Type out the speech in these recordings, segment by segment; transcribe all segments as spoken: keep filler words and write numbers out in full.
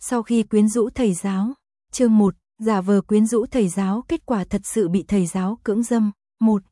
Sau khi quyến rũ thầy giáo, chương một, giả vờ quyến rũ thầy giáo, kết quả thật sự bị thầy giáo cưỡng dâm. một.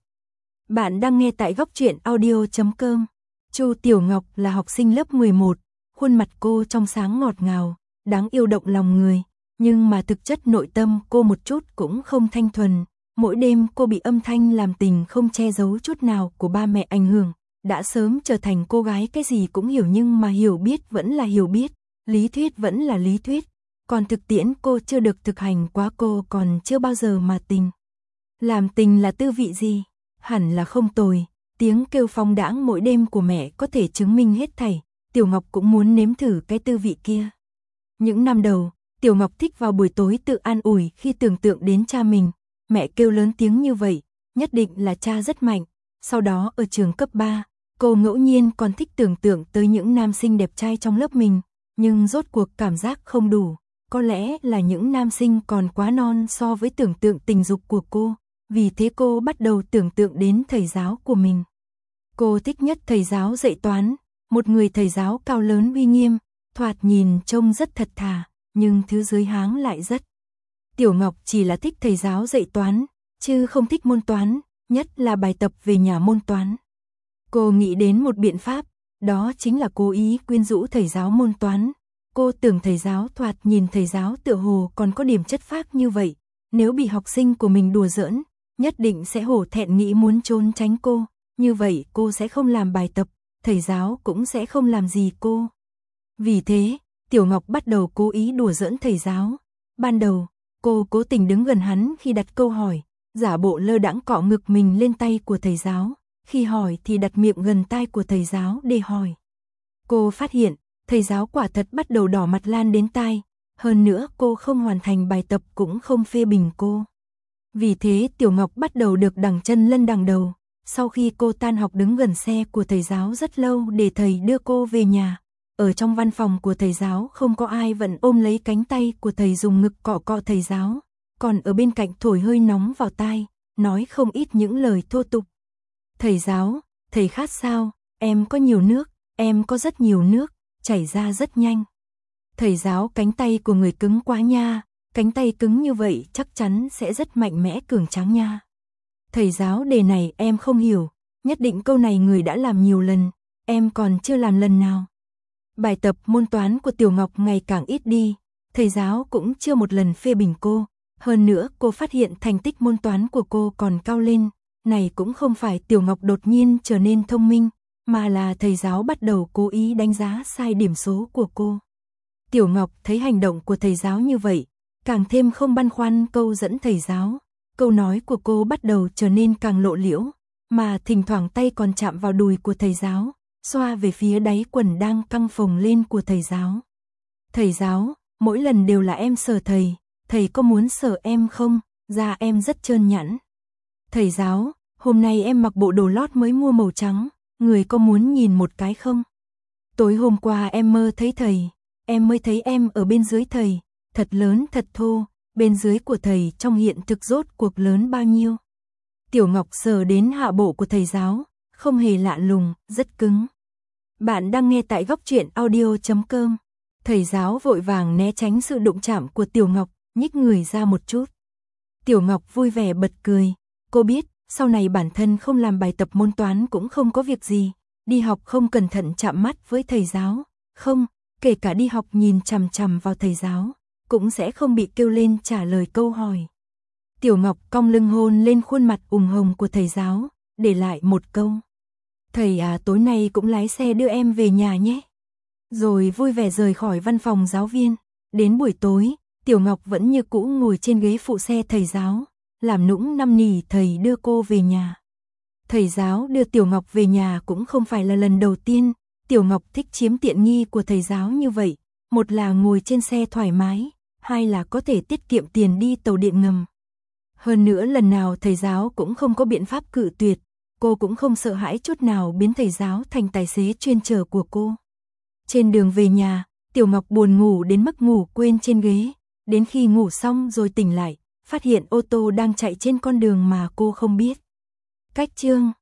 Bạn đang nghe tại góc truyện audio chấm com. Chu Tiểu Ngọc là học sinh lớp mười một, khuôn mặt cô trong sáng ngọt ngào, đáng yêu động lòng người, nhưng mà thực chất nội tâm cô một chút cũng không thanh thuần. Mỗi đêm cô bị âm thanh làm tình không che giấu chút nào của ba mẹ ảnh hưởng, đã sớm trở thành cô gái cái gì cũng hiểu, nhưng mà hiểu biết vẫn là hiểu biết, lý thuyết vẫn là lý thuyết, còn thực tiễn cô chưa được thực hành quá, cô còn chưa bao giờ mà tình. Làm tình là tư vị gì? Hẳn là không tồi, tiếng kêu phong đãng mỗi đêm của mẹ có thể chứng minh hết thảy, Tiểu Ngọc cũng muốn nếm thử cái tư vị kia. Những năm đầu, Tiểu Ngọc thích vào buổi tối tự an ủi khi tưởng tượng đến cha mình, mẹ kêu lớn tiếng như vậy, nhất định là cha rất mạnh. Sau đó ở trường cấp ba, cô ngẫu nhiên còn thích tưởng tượng tới những nam sinh đẹp trai trong lớp mình, nhưng rốt cuộc cảm giác không đủ, có lẽ là những nam sinh còn quá non so với tưởng tượng tình dục của cô, vì thế cô bắt đầu tưởng tượng đến thầy giáo của mình. Cô thích nhất thầy giáo dạy toán, một người thầy giáo cao lớn uy nghiêm, thoạt nhìn trông rất thật thà, nhưng thứ dưới háng lại rất. Tiểu Ngọc chỉ là thích thầy giáo dạy toán, chứ không thích môn toán, nhất là bài tập về nhà môn toán. Cô nghĩ đến một biện pháp, đó chính là cố ý quyến rũ thầy giáo môn toán. Cô tưởng thầy giáo thoạt nhìn thầy giáo tựa hồ còn có điểm chất phác như vậy, nếu bị học sinh của mình đùa giỡn, nhất định sẽ hổ thẹn nghĩ muốn trốn tránh cô, như vậy cô sẽ không làm bài tập, thầy giáo cũng sẽ không làm gì cô. Vì thế, Tiểu Ngọc bắt đầu cố ý đùa giỡn thầy giáo. Ban đầu, cô cố tình đứng gần hắn khi đặt câu hỏi, giả bộ lơ đãng cọ ngực mình lên tay của thầy giáo, khi hỏi thì đặt miệng gần tai của thầy giáo để hỏi. Cô phát hiện, thầy giáo quả thật bắt đầu đỏ mặt lan đến tai, hơn nữa cô không hoàn thành bài tập cũng không phê bình cô. Vì thế Tiểu Ngọc bắt đầu được đằng chân lân đằng đầu, sau khi cô tan học đứng gần xe của thầy giáo rất lâu để thầy đưa cô về nhà. Ở trong văn phòng của thầy giáo không có ai vẫn ôm lấy cánh tay của thầy dùng ngực cọ cọ thầy giáo, còn ở bên cạnh thổi hơi nóng vào tai, nói không ít những lời thô tục. Thầy giáo, thầy khát sao? Em có nhiều nước, em có rất nhiều nước, chảy ra rất nhanh. Thầy giáo, cánh tay của người cứng quá nha, cánh tay cứng như vậy chắc chắn sẽ rất mạnh mẽ cường tráng nha. Thầy giáo, đề này em không hiểu, nhất định câu này người đã làm nhiều lần, em còn chưa làm lần nào. Bài tập môn toán của Tiểu Ngọc ngày càng ít đi, thầy giáo cũng chưa một lần phê bình cô, hơn nữa cô phát hiện thành tích môn toán của cô còn cao lên, này cũng không phải Tiểu Ngọc đột nhiên trở nên thông minh, mà là thầy giáo bắt đầu cố ý đánh giá sai điểm số của cô. Tiểu Ngọc thấy hành động của thầy giáo như vậy, càng thêm không băn khoăn câu dẫn thầy giáo, câu nói của cô bắt đầu trở nên càng lộ liễu, mà thỉnh thoảng tay còn chạm vào đùi của thầy giáo, xoa về phía đáy quần đang căng phồng lên của thầy giáo. Thầy giáo, mỗi lần đều là em sờ thầy, thầy có muốn sờ em không, da em rất trơn nhẵn. Thầy giáo, hôm nay em mặc bộ đồ lót mới mua màu trắng, người có muốn nhìn một cái không? Tối hôm qua em mơ thấy thầy, em mới thấy em ở bên dưới thầy, thật lớn thật thô, bên dưới của thầy trong hiện thực rốt cuộc lớn bao nhiêu? Tiểu Ngọc sờ đến hạ bộ của thầy giáo, không hề lạ lùng, rất cứng. Bạn đang nghe tại góc truyện audio chấm com. Thầy giáo vội vàng né tránh sự đụng chạm của Tiểu Ngọc, nhích người ra một chút. Tiểu Ngọc vui vẻ bật cười, cô biết, sau này bản thân không làm bài tập môn toán cũng không có việc gì, đi học không cẩn thận chạm mắt với thầy giáo, không, kể cả đi học nhìn chằm chằm vào thầy giáo, cũng sẽ không bị kêu lên trả lời câu hỏi. Tiểu Ngọc cong lưng hôn lên khuôn mặt ửng hồng của thầy giáo, để lại một câu. Thầy à, tối nay cũng lái xe đưa em về nhà nhé. Rồi vui vẻ rời khỏi văn phòng giáo viên. Đến buổi tối, Tiểu Ngọc vẫn như cũ ngồi trên ghế phụ xe thầy giáo, làm nũng năn nỉ thầy đưa cô về nhà. Thầy giáo đưa Tiểu Ngọc về nhà cũng không phải là lần đầu tiên, Tiểu Ngọc thích chiếm tiện nghi của thầy giáo như vậy, một là ngồi trên xe thoải mái, hai là có thể tiết kiệm tiền đi tàu điện ngầm. Hơn nữa lần nào thầy giáo cũng không có biện pháp cự tuyệt, cô cũng không sợ hãi chút nào biến thầy giáo thành tài xế chuyên chở của cô. Trên đường về nhà, Tiểu Ngọc buồn ngủ đến mức ngủ quên trên ghế, đến khi ngủ xong rồi tỉnh lại, phát hiện ô tô đang chạy trên con đường mà cô không biết. Cách chương